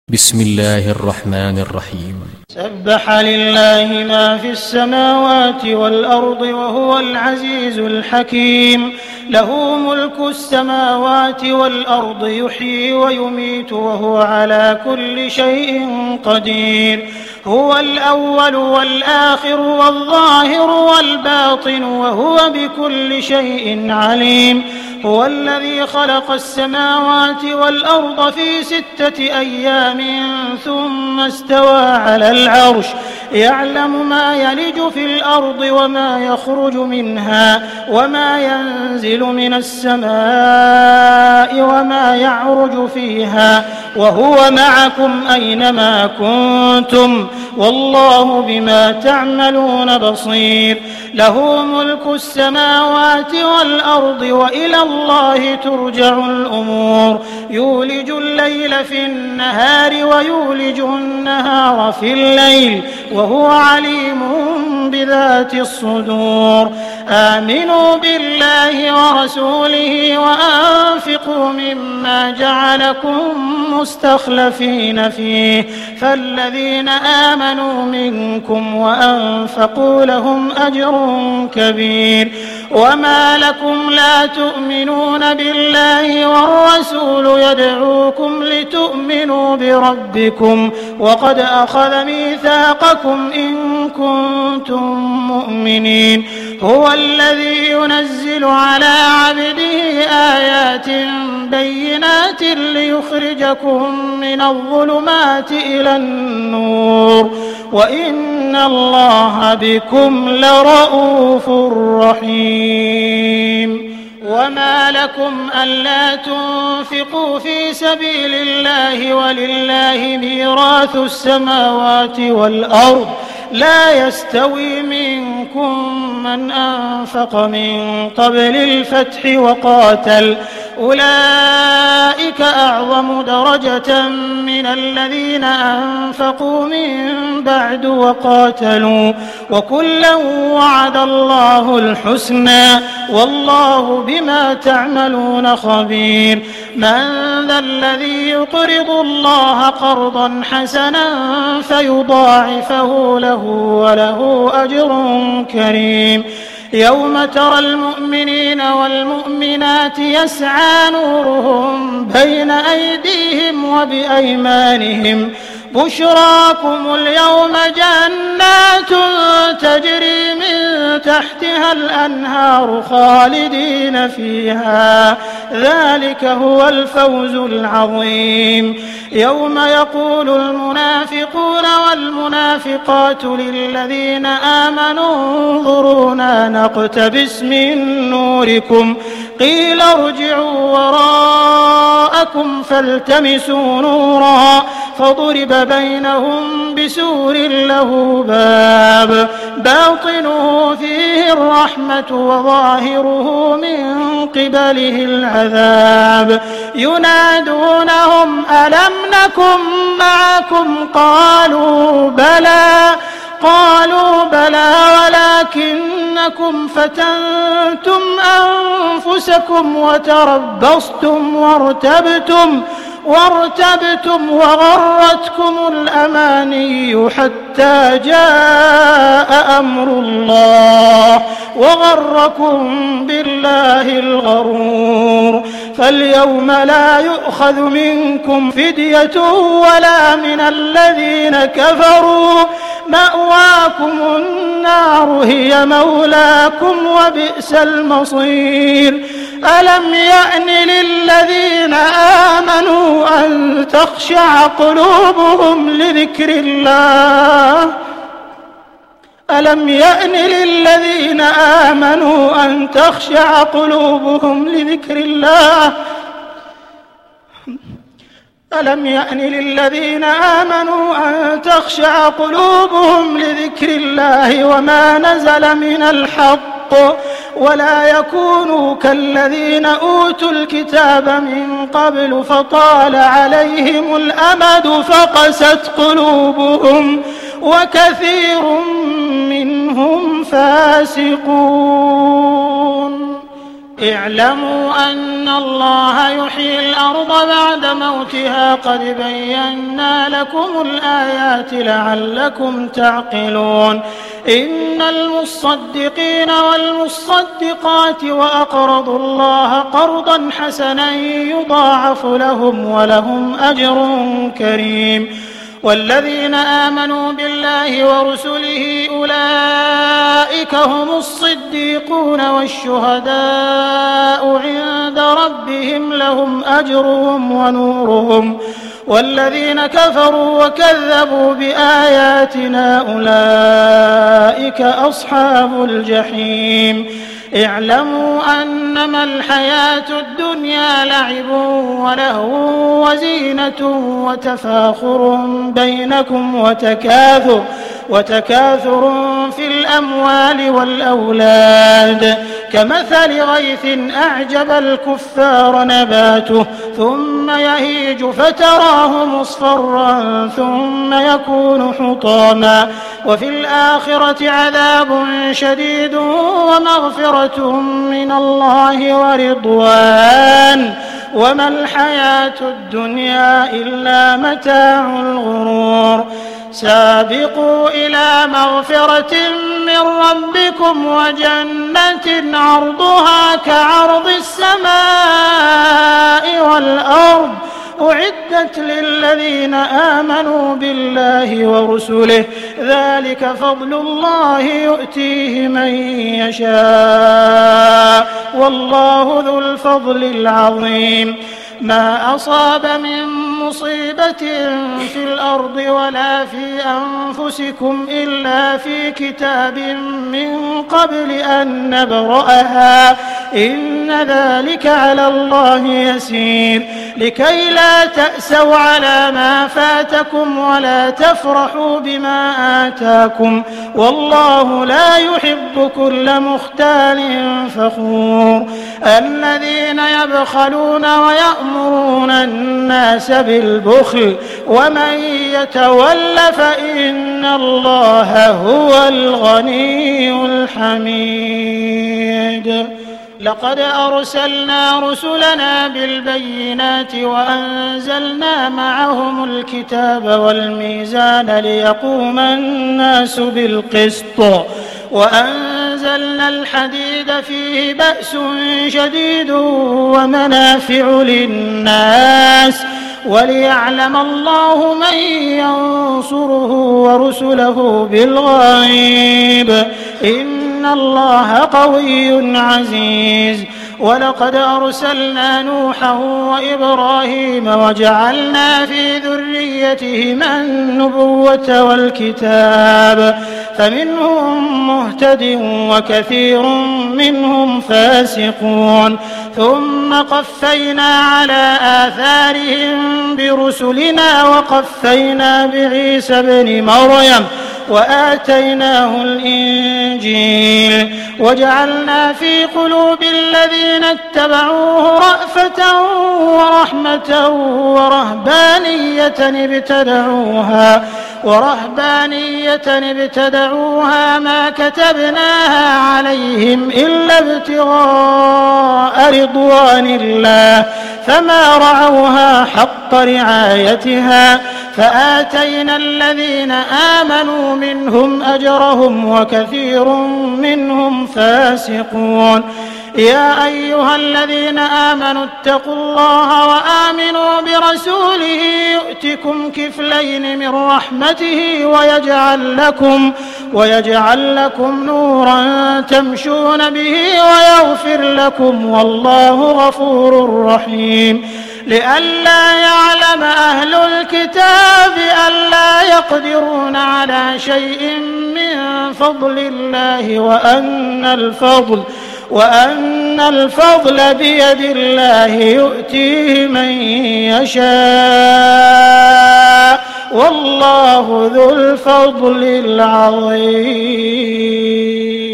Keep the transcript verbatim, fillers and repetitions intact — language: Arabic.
بسم الله الرحمن الرحيم. سبح لله ما في السماوات والأرض وهو العزيز الحكيم. له ملك السماوات والأرض يحيي ويميت وهو على كل شيء قدير. هو الأول والآخر والظاهر والباطن وهو بكل شيء عليم. هو الذي خلق السماوات والأرض في ستة أيام ثم استوى على العرش يعلم ما يلج في الأرض وما يخرج منها وما ينزل من السماء وما يعرج فيها وهو معكم أينما كنتم والله بما تعملون بصير. له ملك السماوات والأرض وإلى الله ترجع الأمور. يولج الليل في النهار ويولج النهار في الليل وهو عليم بذات الصدور. آمنوا بالله ورسوله وأنفقوا مما جعلكم مستخلفين فيه فالذين آمنوا منكم وأنفقوا لهم أجر كبير. وما لكم لا تؤمنون بالله والرسول يدعوكم لتؤمنوا بربكم وقد أخذ ميثاقكم إن كنتم مؤمنين. هو الذي ينزل على عبده آيات بينات ليخرجكم من الظلمات إلى النور وإن الله بكم لرءوف رحيم. وما لكم ألا تنفقوا في سبيل الله ولله ميراث السماوات والأرض لا يستوي منكم من أنفق من قبل الفتح وقاتل أولئك أعظم درجة من الذين أنفقوا من بعد وقاتلوا وكلا وعد الله الحسنى والله بما تعملون خبير. من ذا الذي يقرض الله قرضا حسنا فيضاعفه له وله أجر كريم. يوم ترى المؤمنين والمؤمنات يسعى نورهم بين أيديهم وبأيمانهم بشراكم اليوم جنات تجري من تحتها الأنهار خالدين فيها ذلك هو الفوز العظيم. يوم يقول المنافقون والمنافقات للذين آمنوا انظرونا نقتبس من نوركم قيل ارجعوا وراءكم فالتمسوا نورا فضرب بينهم بسور له باب باطنه فيه الرحمة وظاهره من قبله العذاب. ينادونهم ألم نكن معكم قالوا بلى قالوا بلى ولكنكم فتنتم أنفسكم وتربصتم وارتبتم وارتبتم وغرتكم الأماني حتى جاء أمر الله وغركم بالله الغرور. فاليوم لا يؤخذ منكم فدية ولا من الذين كفروا مأواكم النار هي مولاكم وبئس المصير. ألم يأن للذين آمنوا أن تخشع قلوبهم لذكر الله ألم يأن للذين آمنوا أن تخشع قلوبهم لذكر الله ألم يأن للذين آمنوا أن تخشع قلوبهم لذكر الله وما نزل من الحق ولا يكونوا كالذين أوتوا الكتاب من قبل فطال عليهم الأمد فقست قلوبهم وكثير منهم فاسقون. اعلموا أن الله يحيي الأرض بعد موتها قد بينا لكم الآيات لعلكم تعقلون إن المصدقين والمصدقات وأقرضوا الله قرضا حسنا يضاعف لهم ولهم أجر كريم والذين آمنوا بالله ورسله أولئك هم الصديقون والشهداء عند ربهم لهم أجرهم ونورهم والذين كفروا وكذبوا بآياتنا أولئك أصحاب الجحيم اعلموا أنما الحياة الدنيا لعب ولهو وزينة وتفاخر بينكم وتكاثر وتكاثر في الأموال والأولاد كمثل غيث أعجب الكفار نباته ثم يهيج فتراه مصفرا ثم يكون حطاما وفي الآخرة عذاب شديد ومغفرة من الله ورضوان وما الحياة الدنيا إلا متاع الغرور سابقوا إلى مغفرة من ربكم وجنة عرضها كعرض السماء والأرض أعدت للذين آمنوا بالله ورسله ذلك فضل الله يؤتيه من يشاء والله ذو الفضل العظيم ما أصاب من مصيبة في الأرض ولا في أنفسكم إلا في كتاب من قبل أن نبرأها إن ذلك على الله يسير لكي لا تأسوا على ما فاتكم ولا تفرحوا بما آتاكم والله لا يحب كل مختال فخور الذين يبخلون ويأمرون الناس بالبخل ومن يتول فإن الله هو الغني الحميد لقد أرسلنا رسلنا بالبينات وأنزلنا معهم الكتاب والميزان ليقوم الناس بالقسط وأنزلنا الحديد فيه بأس شديد ومنافع للناس وليعلم الله من ينصره ورسله بالغيب إن الله قوي عزيز ولقد أرسلنا نوحا وإبراهيم وجعلنا في ذريتهما النبوة والكتاب فمنهم مهتد وكثير منهم فاسقون ثم قفينا على آثارهم برسلنا وقفينا بعيسى ابن مريم وآتيناه الإنجيل وجعلنا في قلوب الذين اتبعوه رأفة ورحمة ورهبانية ابتدعوها ورهبانية ابتدعوها ما كتبناها عليهم إلا ابتغاء رضوان الله فما رعوها حق رعايتها فآتينا الذين آمنوا منهم أجرهم وكثير منهم فاسقون يا أيها الذين آمنوا اتقوا الله وآمنوا برسوله يؤتكم كفلين من رحمته ويجعل لكم ويجعل لكم نورا تمشون به ويغفر لكم والله غفور رحيم لئلا يعلم أهل الكتاب ألا يقدرون على شيء من فضل الله وأن الفضل وأن الفضل بيد الله يؤتيه من يشاء والله ذو الفضل العظيم.